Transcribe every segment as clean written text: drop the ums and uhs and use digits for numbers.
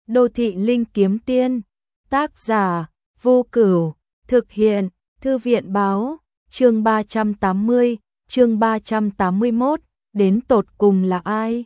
Đô thị linh kiếm tiên, tác giả, Vô Cửu, thực hiện, Thư viện báo, chương 380, chương 381, đến tột cùng là ai?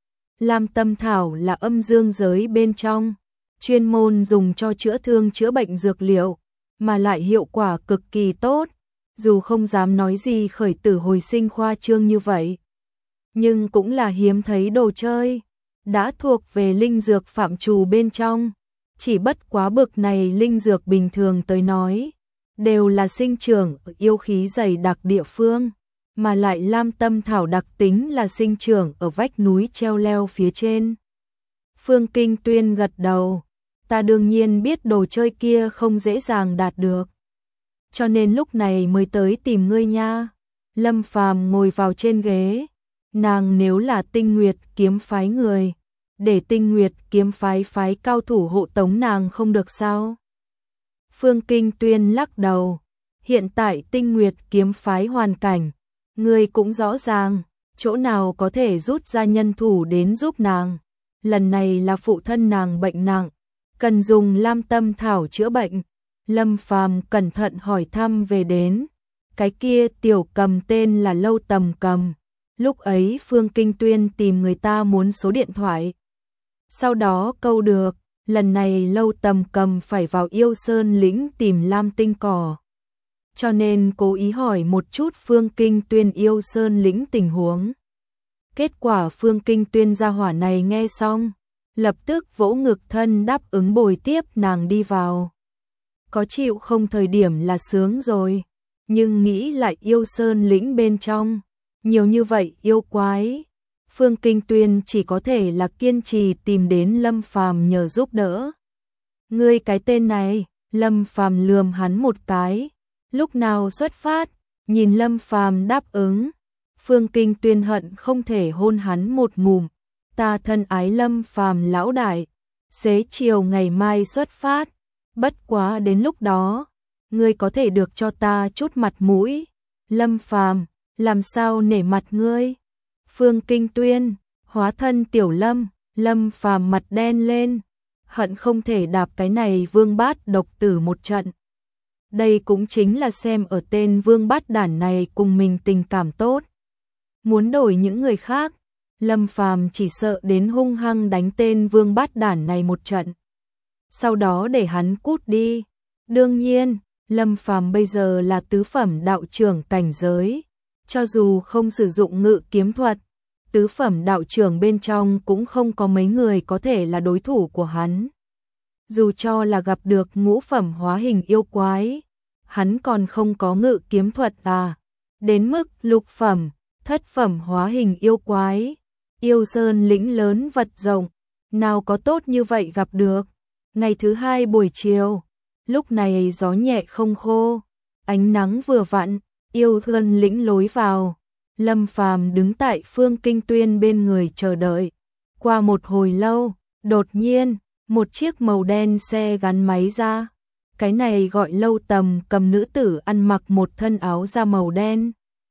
Lam Tâm Thảo là âm dương giới bên trong, chuyên môn dùng cho chữa thương chữa bệnh dược liệu, mà lại hiệu quả cực kỳ tốt, dù không dám nói gì khởi tử hồi sinh khoa trương như vậy. Nhưng cũng là hiếm thấy đồ chơi, đã thuộc về linh dược phạm trù bên trong, chỉ bất quá bực này linh dược bình thường tới nói, đều là sinh trưởng ở yêu khí dày đặc địa phương, mà lại Lam Tâm Thảo đặc tính là sinh trưởng ở vách núi treo leo phía trên. Phương Kinh Tuyên gật đầu, ta đương nhiên biết đồ chơi kia không dễ dàng đạt được, cho nên lúc này mới tới tìm ngươi nha. Lâm Phàm ngồi vào trên ghế, nàng nếu là Tinh Nguyệt kiếm phái người, để Tinh Nguyệt kiếm phái cao thủ hộ tống nàng không được sao? Phương Kinh Tuyên lắc đầu, hiện tại Tinh Nguyệt kiếm phái hoàn cảnh, ngươi cũng rõ ràng, chỗ nào có thể rút ra nhân thủ đến giúp nàng. Lần này là phụ thân nàng bệnh nặng, cần dùng Lam Tâm Thảo chữa bệnh. Lâm Phàm cẩn thận hỏi thăm về đến, cái kia tiểu cầm tên là Lâu Tầm Cầm. Lúc ấy Phương Kinh Tuyên tìm người ta muốn số điện thoại, sau đó câu được, lần này Lâu Tầm Cầm phải vào Yêu Sơn lĩnh tìm Lam Tinh Cỏ, cho nên cố ý hỏi một chút Phương Kinh Tuyên Yêu Sơn lĩnh tình huống. Kết quả Phương Kinh Tuyên gia hỏa này nghe xong, lập tức vỗ ngực thân đáp ứng bồi tiếp nàng đi vào. Có chịu không thời điểm là sướng rồi, nhưng nghĩ lại Yêu Sơn lĩnh bên trong, nhiều như vậy yêu quái, Phương Kinh Tuyên chỉ có thể là kiên trì tìm đến Lâm Phàm nhờ giúp đỡ. Ngươi cái tên này, Lâm Phàm lườm hắn một cái, lúc nào xuất phát, nhìn Lâm Phàm đáp ứng, Phương Kinh Tuyên hận không thể hôn hắn một ngụm. Ta thân ái Lâm Phàm lão đại, xế chiều ngày mai xuất phát, bất quá đến lúc đó, ngươi có thể được cho ta chút mặt mũi. Lâm Phàm, làm sao nể mặt ngươi? Phương Kinh Tuyên, hóa thân Tiểu Lâm, Lâm Phàm mặt đen lên, hận không thể đạp cái này Vương Bát độc tử một trận. Đây cũng chính là xem ở tên Vương Bát đản này cùng mình tình cảm tốt. Muốn đổi những người khác, Lâm Phàm chỉ sợ đến hung hăng đánh tên Vương Bát đản này một trận, sau đó để hắn cút đi. Đương nhiên, Lâm Phàm bây giờ là tứ phẩm đạo trưởng cảnh giới, cho dù không sử dụng ngự kiếm thuật, tứ phẩm đạo trưởng bên trong cũng không có mấy người có thể là đối thủ của hắn. Dù cho là gặp được ngũ phẩm hóa hình yêu quái, hắn còn không có ngự kiếm thuật à. Đến mức lục phẩm, thất phẩm hóa hình yêu quái, Yêu Sơn lĩnh lớn vật rộng, nào có tốt như vậy gặp được. Ngày thứ hai buổi chiều, lúc này gió nhẹ không khô, ánh nắng vừa vặn, Yêu Sơn lĩnh lối vào, Lâm Phàm đứng tại Phương Kinh Tuyên bên người chờ đợi. Qua một hồi lâu, đột nhiên, một chiếc màu đen xe gắn máy ra. Cái này gọi Lâu Tầm Cầm nữ tử ăn mặc một thân áo da màu đen,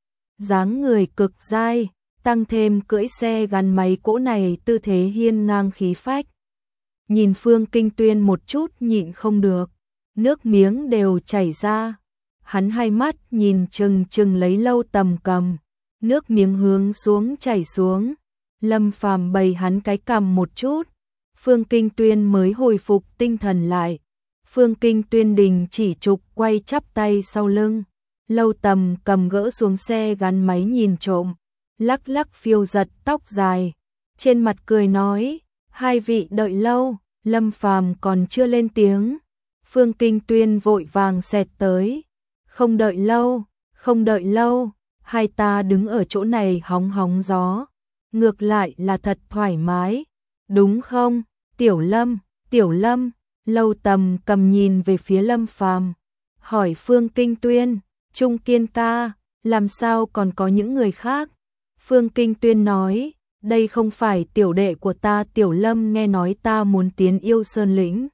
dáng người cực dai, tăng thêm cưỡi xe gắn máy cỗ này tư thế hiên ngang khí phách. Nhìn Phương Kinh Tuyên một chút nhịn không được, nước miếng đều chảy ra. Hắn hai mắt nhìn chừng chừng lấy Lâu Tầm Cầm, nước miếng hướng xuống chảy xuống. Lâm Phàm bày hắn cái cằm một chút, Phương Kinh Tuyên mới hồi phục tinh thần lại. Phương Kinh Tuyên đình chỉ trục quay chắp tay sau lưng. Lâu Tầm Cầm gỡ xuống xe gắn máy nhìn trộm, lắc lắc phiêu giật tóc dài, trên mặt cười nói, hai vị đợi lâu. Lâm Phàm còn chưa lên tiếng, Phương Kinh Tuyên vội vàng xẹt tới, không đợi lâu, không đợi lâu, hai ta đứng ở chỗ này hóng hóng gió, ngược lại là thật thoải mái, đúng không? Tiểu Lâm, Tiểu Lâm. Lâu Tầm Cầm nhìn về phía Lâm Phàm, hỏi Phương Kinh Tuyên, Trung Kiên ca, làm sao còn có những người khác? Phương Kinh Tuyên nói, đây không phải tiểu đệ của ta Tiểu Lâm nghe nói ta muốn tiến Yêu Sơn lĩnh,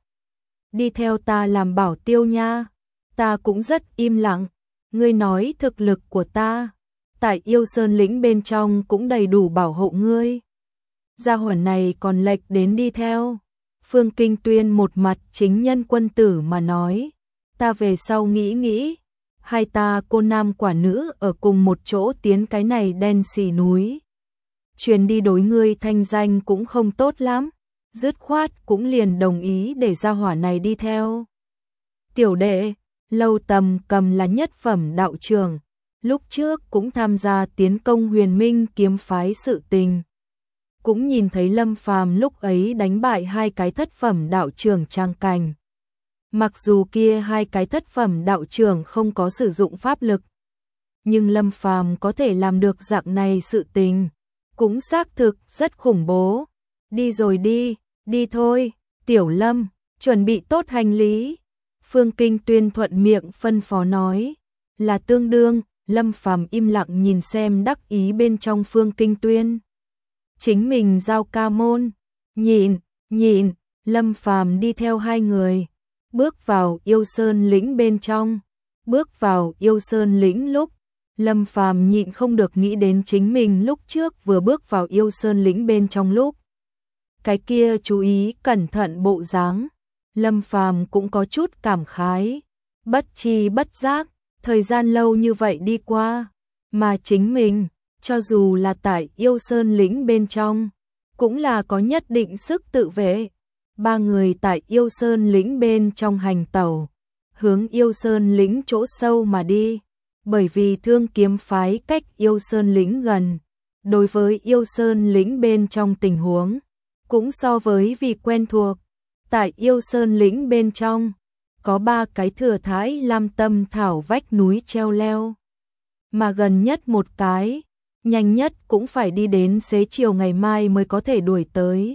đi theo ta làm bảo tiêu nha. Ta cũng rất im lặng, ngươi nói thực lực của ta, tại Yêu Sơn lĩnh bên trong cũng đầy đủ bảo hộ ngươi. Gia hỏa này còn lệch đến đi theo. Phương Kinh Tuyên một mặt chính nhân quân tử mà nói, ta về sau nghĩ nghĩ, hai ta cô nam quả nữ ở cùng một chỗ tiến cái này đen xì núi. Truyền đi đối ngươi thanh danh cũng không tốt lắm, dứt khoát cũng liền đồng ý để gia hỏa này đi theo. Tiểu đệ, Lâu Tầm Cầm là nhất phẩm đạo trưởng, lúc trước cũng tham gia tiến công Huyền Minh kiếm phái sự tình. Cũng nhìn thấy Lâm Phàm lúc ấy đánh bại hai cái thất phẩm đạo trưởng trang cảnh. Mặc dù kia hai cái thất phẩm đạo trưởng không có sử dụng pháp lực, nhưng Lâm Phàm có thể làm được dạng này sự tình, cũng xác thực rất khủng bố. Đi rồi đi, đi thôi, Tiểu Lâm, chuẩn bị tốt hành lý. Phương Kinh Tuyên thuận miệng phân phó nói, là tương đương. Lâm Phàm im lặng nhìn xem đắc ý bên trong Phương Kinh Tuyên. Chính mình giao ca môn, nhìn, Lâm Phàm đi theo hai người, bước vào Yêu Sơn lĩnh bên trong. Bước vào Yêu Sơn lĩnh lúc, Lâm Phàm nhịn không được nghĩ đến chính mình lúc trước vừa bước vào Yêu Sơn lĩnh bên trong lúc. Cái kia chú ý cẩn thận bộ dáng, Lâm Phàm cũng có chút cảm khái, bất chi bất giác, thời gian lâu như vậy đi qua, mà chính mình, cho dù là tại Yêu Sơn lĩnh bên trong, cũng là có nhất định sức tự vệ. Ba người tại Yêu Sơn lĩnh bên trong hành tẩu, hướng Yêu Sơn lĩnh chỗ sâu mà đi, bởi vì Thương Kiếm phái cách Yêu Sơn lĩnh gần, đối với Yêu Sơn lĩnh bên trong tình huống, cũng so với vì quen thuộc. Tại Yêu Sơn lĩnh bên trong, có ba cái thừa thái lam tâm thảo vách núi treo leo, mà gần nhất một cái, nhanh nhất cũng phải đi đến xế chiều ngày mai mới có thể đuổi tới.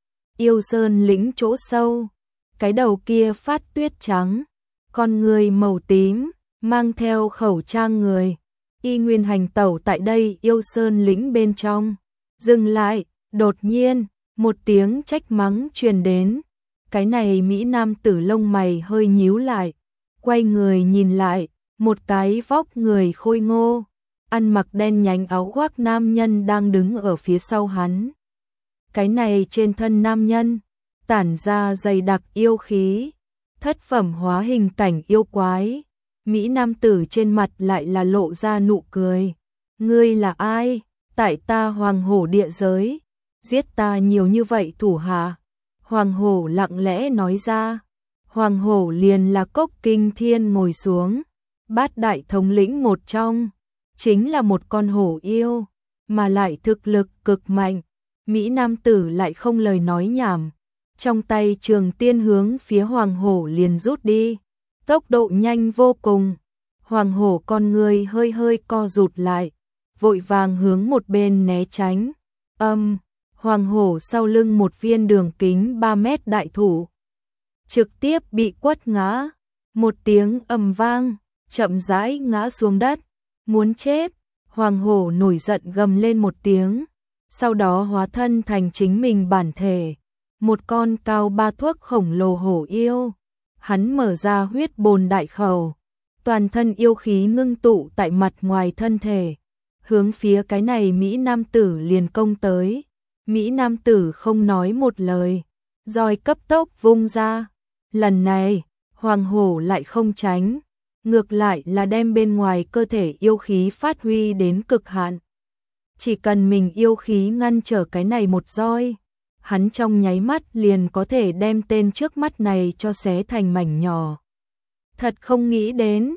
Yêu Sơn lĩnh chỗ sâu, cái đầu kia phát tuyết trắng, con người màu tím, mang theo khẩu trang người, y nguyên hành tẩu tại đây Yêu Sơn lĩnh bên trong. Dừng lại, đột nhiên, một tiếng trách mắng truyền đến. Cái này Mỹ Nam tử lông mày hơi nhíu lại, quay người nhìn lại, một cái vóc người khôi ngô, ăn mặc đen nhánh áo khoác nam nhân đang đứng ở phía sau hắn. Cái này trên thân nam nhân, tản ra dày đặc yêu khí, thất phẩm hóa hình cảnh yêu quái. Mỹ Nam tử trên mặt lại là lộ ra nụ cười. Ngươi là ai? Tại ta Hoàng Hổ địa giới, giết ta nhiều như vậy thủ hạ. Hoàng Hổ lặng lẽ nói ra. Hoàng Hổ liền là Cốc Kinh Thiên ngồi xuống, bát đại thống lĩnh một trong, chính là một con hổ yêu, mà lại thực lực cực mạnh. Mỹ Nam tử lại không lời nói nhảm, trong tay trường tiên hướng phía Hoàng Hổ liền rút đi, tốc độ nhanh vô cùng. Hoàng Hổ con người hơi hơi co rụt lại, vội vàng hướng một bên né tránh. Hoàng Hổ sau lưng một viên đường kính 3 mét đại thủ, trực tiếp bị quất ngã, một tiếng ầm vang, chậm rãi ngã xuống đất. Muốn chết, Hoàng Hổ nổi giận gầm lên một tiếng, sau đó hóa thân thành chính mình bản thể, một con cao 3 thước khổng lồ hổ yêu. Hắn mở ra huyết bồn đại khẩu, toàn thân yêu khí ngưng tụ tại mặt ngoài thân thể, hướng phía cái này Mỹ Nam tử liền công tới. Mỹ Nam tử không nói một lời, roi cấp tốc vung ra. Lần này, Hoàng Hổ lại không tránh, ngược lại là đem bên ngoài cơ thể yêu khí phát huy đến cực hạn. Chỉ cần mình yêu khí ngăn trở cái này một roi, hắn trong nháy mắt liền có thể đem tên trước mắt này cho xé thành mảnh nhỏ. Thật không nghĩ đến,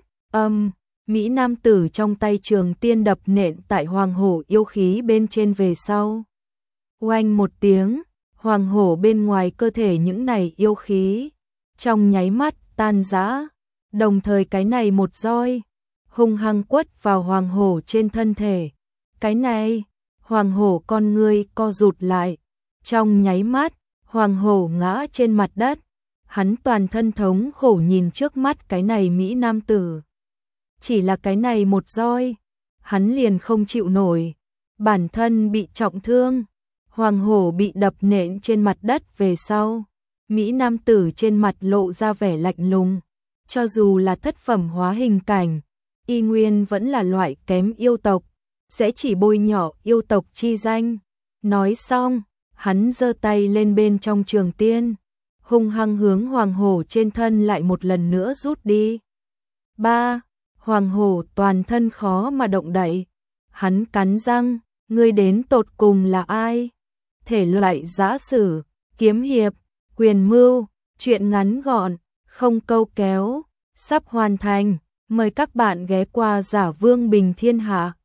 Mỹ Nam tử trong tay trường tiên đập nện tại Hoàng Hổ yêu khí bên trên về sau. Oanh một tiếng, Hoàng Hổ bên ngoài cơ thể những này yêu khí, trong nháy mắt tan rã, đồng thời cái này một roi, hung hăng quất vào Hoàng Hổ trên thân thể. Cái này, Hoàng Hổ con ngươi co rụt lại, trong nháy mắt, Hoàng Hổ ngã trên mặt đất, hắn toàn thân thống khổ nhìn trước mắt cái này Mỹ Nam tử. Chỉ là cái này một roi, hắn liền không chịu nổi, bản thân bị trọng thương. Hoàng Hổ bị đập nện trên mặt đất về sau, Mỹ Nam tử trên mặt lộ ra vẻ lạnh lùng, cho dù là thất phẩm hóa hình cảnh, y nguyên vẫn là loại kém yêu tộc, sẽ chỉ bôi nhọ yêu tộc chi danh. Nói xong, hắn giơ tay lên bên trong trường tiên, hung hăng hướng hoàng hổ trên thân lại một lần nữa rút đi. 3. Hoàng hổ toàn thân khó mà động đậy. Hắn cắn răng, ngươi đến tột cùng là ai? Thể loại giã sử, kiếm hiệp, quyền mưu, truyện ngắn gọn, không câu kéo, sắp hoàn thành. Mời các bạn ghé qua Giả Vương Bình Thiên Hạ.